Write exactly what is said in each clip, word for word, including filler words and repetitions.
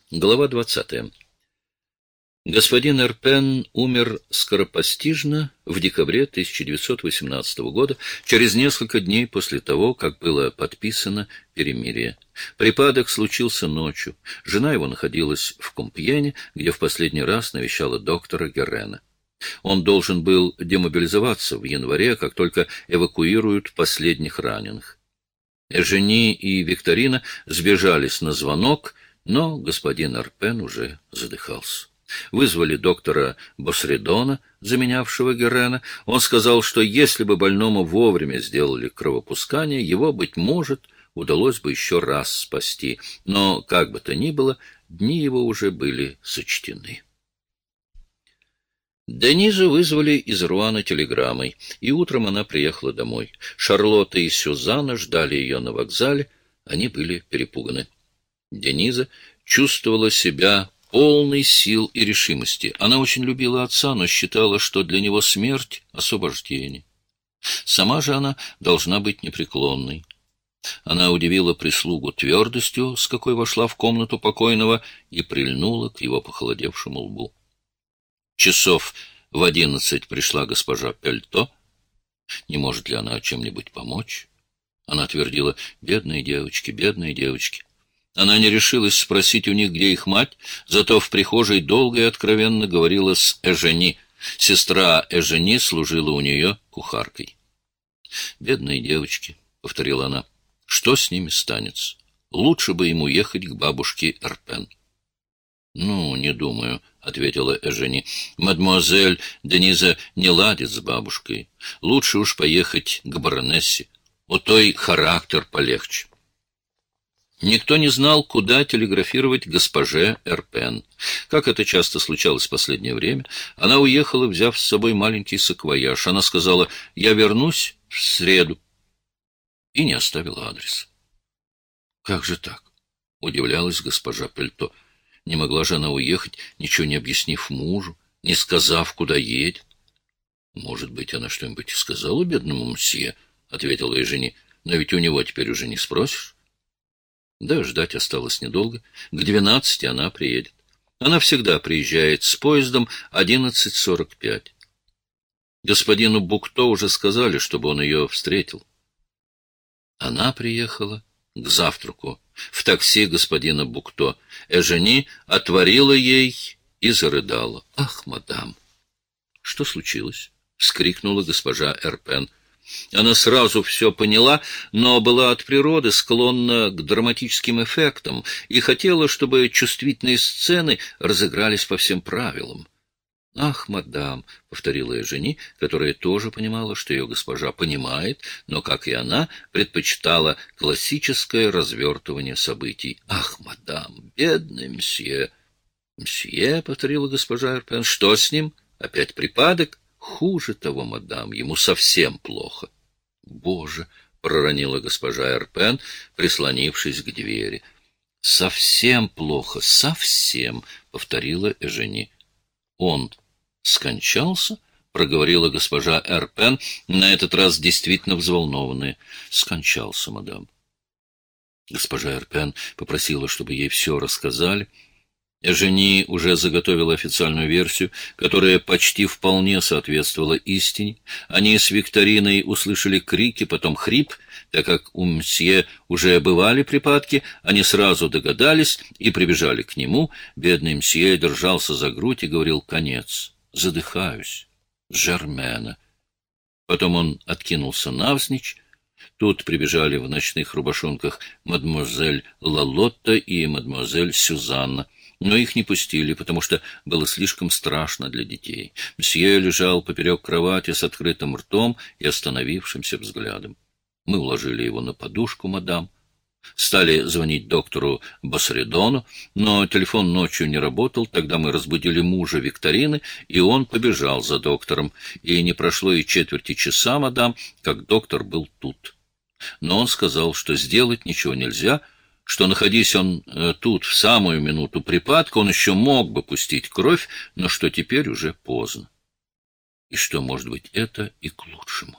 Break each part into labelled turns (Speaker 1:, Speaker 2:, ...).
Speaker 1: Глава двадцатая. Господин Эрпен умер скоропостижно в декабре тысяча девятьсот восемнадцатого года, через несколько дней после того, как было подписано перемирие. Припадок случился ночью. Жена его находилась в Компьене, где в последний раз навещала доктора Геррена. Он должен был демобилизоваться в январе, как только эвакуируют последних раненых. Эжени и Викторина сбежались на звонок, но господин Эрпен уже задыхался. Вызвали доктора Босредона, заменявшего Геррена. Он сказал, что если бы больному вовремя сделали кровопускание, его, быть может, удалось бы еще раз спасти. Но, как бы то ни было, дни его уже были сочтены. Денизу вызвали из Руана телеграммой, и утром она приехала домой. Шарлотта и Сюзанна ждали ее на вокзале, они были перепуганы. Дениза чувствовала себя полной сил и решимости. Она очень любила отца, но считала, что для него смерть — освобождение. Сама же она должна быть непреклонной. Она удивила прислугу твердостью, с какой вошла в комнату покойного, и прильнула к его похолодевшему лбу. Часов в одиннадцать пришла госпожа Пельто. Не может ли она чем-нибудь помочь? Она твердила: «Бедные девочки, бедные девочки». Она не решилась спросить у них, где их мать, зато в прихожей долго и откровенно говорила с Эжени. Сестра Эжени служила у нее кухаркой. «Бедные девочки», — повторила она, — «что с ними станется? Лучше бы ему ехать к бабушке Эрпен». «Ну, не думаю», — ответила Эжени. «Мадемуазель Дениза не ладит с бабушкой. Лучше уж поехать к баронессе. У той характер полегче». Никто не знал, куда телеграфировать госпоже Эрпен. Как это часто случалось в последнее время, она уехала, взяв с собой маленький саквояж. Она сказала: «Я вернусь в среду», и не оставила адреса. «Как же так?» — удивлялась госпожа Пельто. Не могла же она уехать, ничего не объяснив мужу, не сказав, куда едет. «Может быть, она что-нибудь и сказала бедному мсье», — ответила ей жени. «Но ведь у него теперь уже не спросишь». Да, ждать осталось недолго. К двенадцати она приедет. Она всегда приезжает с поездом одиннадцать сорок пять. Господину Букто уже сказали, чтобы он ее встретил. Она приехала к завтраку в такси господина Букто. Эжени отворила ей и зарыдала. «Ах, мадам!» «Что случилось?» — вскрикнула госпожа Эрпен. Она сразу все поняла, но была от природы склонна к драматическим эффектам и хотела, чтобы чувствительные сцены разыгрались по всем правилам. «Ах, мадам!» — повторила я жени, которая тоже понимала, что ее госпожа понимает, но, как и она, предпочитала классическое развертывание событий. «Ах, мадам! Бедный мсье!» «Мсье!» — повторила госпожа Эрпен. «Что с ним? Опять припадок?» «Хуже того, мадам, ему совсем плохо». «Боже!» — проронила госпожа Эрпен, прислонившись к двери. «Совсем плохо, совсем!» — повторила Эжени. «Он скончался?» — проговорила госпожа Эрпен, на этот раз действительно взволнованная. «Скончался, мадам». Госпожа Эрпен попросила, чтобы ей все рассказали. Эжени уже заготовила официальную версию, которая почти вполне соответствовала истине. Они с Викториной услышали крики, потом хрип. Так как у мсье уже бывали припадки, они сразу догадались и прибежали к нему. Бедный мсье держался за грудь и говорил: «Конец, задыхаюсь, Жермена». Потом он откинулся навзничь. Тут прибежали в ночных рубашонках мадемуазель Лалотта и мадемуазель Сюзанна. Но их не пустили, потому что было слишком страшно для детей. Мсье лежал поперек кровати с открытым ртом и остановившимся взглядом. Мы уложили его на подушку, мадам. Стали звонить доктору Босредону, но телефон ночью не работал. Тогда мы разбудили мужа Викторины, и он побежал за доктором. И не прошло и четверти часа, мадам, как доктор был тут. Но он сказал, что сделать ничего нельзя, что, находясь он э, тут в самую минуту припадка, он еще мог бы пустить кровь, но что теперь уже поздно. И что, может быть, это и к лучшему.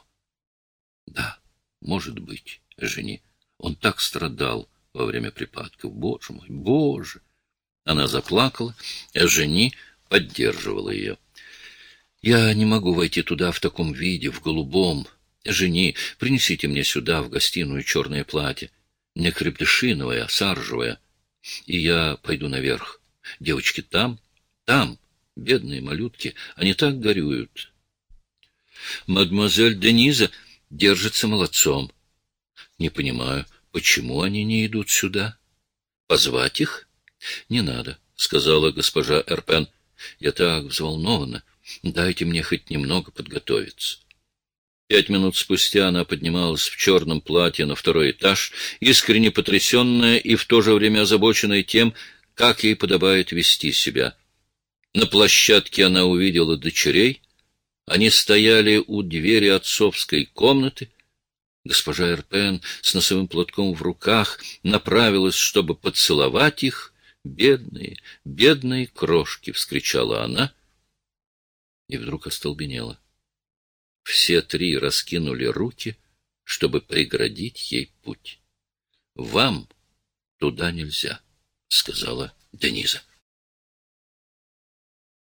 Speaker 1: Да, может быть, жени. Он так страдал во время припадков. Боже мой, Боже! Она заплакала, а Жени поддерживала ее. «Я не могу войти туда в таком виде, в голубом. Жени, принесите мне сюда, в гостиную, черное платье. Не крепдышиновое, а саржевое. И я пойду наверх. Девочки там, там, бедные малютки, они так горюют. Мадемуазель Дениза держится молодцом. Не понимаю, почему они не идут сюда? Позвать их? Не надо, — сказала госпожа Эрпен. Я так взволнована. Дайте мне хоть немного подготовиться. Пять минут спустя она поднималась в черном платье на второй этаж, искренне потрясенная и в то же время озабоченная тем, как ей подобает вести себя. На площадке она увидела дочерей. Они стояли у двери отцовской комнаты. Госпожа Эрпен с носовым платком в руках направилась, чтобы поцеловать их. «Бедные, бедные крошки!» — вскричала она и вдруг остолбенела. Все три раскинули руки, чтобы преградить ей путь. «Вам туда нельзя», — сказала Дениза.